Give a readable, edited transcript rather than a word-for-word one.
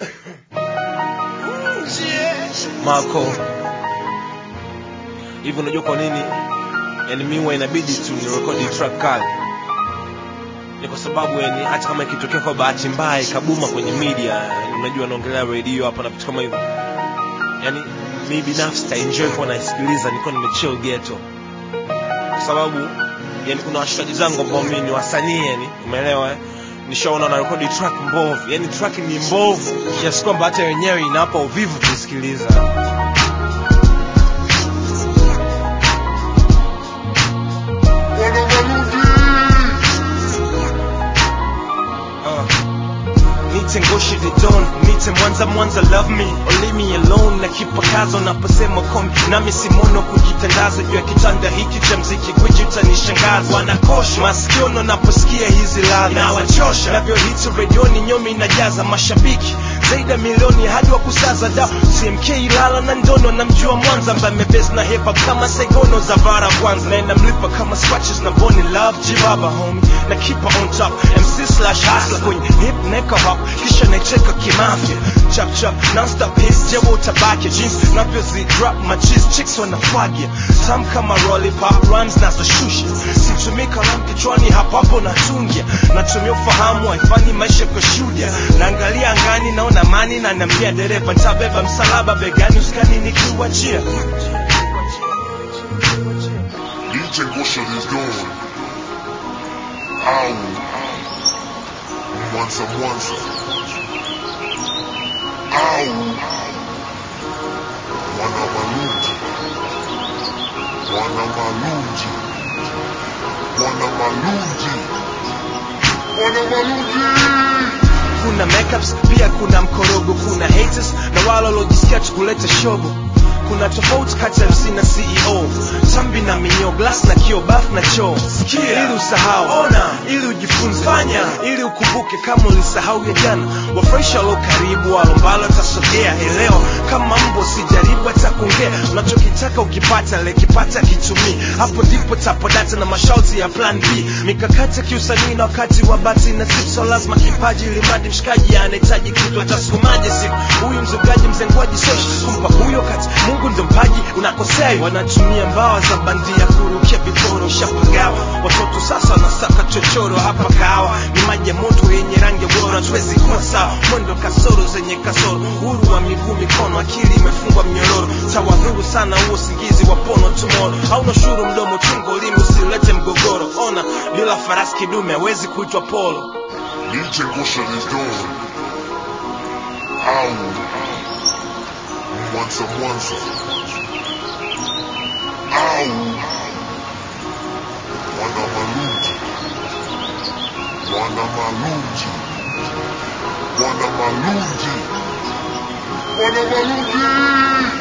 Marco, hivi unajua kwa nini yani mimi inabidi tu ni record track kali? Ni kwa sababu yani hata kama ikitokea kwa bahati mbaya ikabuma kwenye media, unajua naongelea radio hapa na vitu kama hivyo, yani mimi binafsi ta enjoy kwa naisikiliza niko nimechill ghetto, kwa sababu yani kuna washikaji zangu ambao mimi ni wasanii, yani umeelewa, nishaona na record track mbovu, yani track ni mbovu kiasi kwamba hata wenyewe inapa uvivu kusikiliza. Ngoshi the dawn, nite mwanza love me or leave me alone. Na kipa kazo naposema komi nami simono kujitandaza juu ya kitanda hiki cha mziki, gwiji utanishangaza. Wanakosha masikiono naposikia hizi ladha, inawachosha navyo hits redioni, nyomi inajaza mashabiki zaidi ya milioni hadi wa kusaza da CMK Ilala na Ndono, na mjua Mwanza ambaye mebezi na hip hop kama Saigono za Vara kwanza, na inamlipa kama Swatches na Bonnie Love Jibaba homie, na keep on top MC/hustler kwenye hip neka hop, kisha naicheka kimafia chap chap non-stop hits jewo utabaki jeans navyo zi drop my cheese chicks wanafagia some kama lollipop rhymes nazo shusha, situmii kalamu kichwani hapo natungia, natumia ufahamu haifanyi maisha kwa shuhudia, naangalia angani naona amani na nambia dereva nitabeba msalaba begani usikani nikiwachia. DJ Ngosha is gone. Au Mwanza au Wana Malunji. Kuna makeups pia kuna mkorogo, kuna haters na wale walojisikia kuleta shogo. Kuna tofauti kati ya MC na CEO, tambi na minyo, glass na kio, bath na choo. Sikia ili usahau, ona ili ujifunze, fanya ili ukumbuke kama ulisahau ya jana. Wafurahisha lo karibu, walombalo tasogea, elewa kama mbo sijaribu hata kuongea. Unachokitaka ukipata, lekipata kitumii, hapo ndipo tapodata na mashauti ya plan B. Mikakati kiusanii na wakati wa bati na sipso, lazima kipaji limadi mshikaji anahitaji kitu atasukumaje siku. Huyu mzugaji mzengwaji soshi, kumpa huyo kati Mungu ndo mpaji unakosei. Wanatumia mbawa za bandia kurukia viporo, shapagawa watoto sasa wanasaka chochoro hapa kawa. Ni maji ya moto yenye rangi bora, tuwezi kuwa sawa, mwendo kasoro zenye kasoro, uhuru wa miguu mikono, akili imefungwa mnyororo. Tawadhuru sana huo singizi wa pono tomorrow, hauna shuru mdomo chungo limi usilete mgogoro. Ona bila farasi kidume hawezi kuitwa polo. DJ Ngosha is gone. Au Mwanza au Wana Malunji.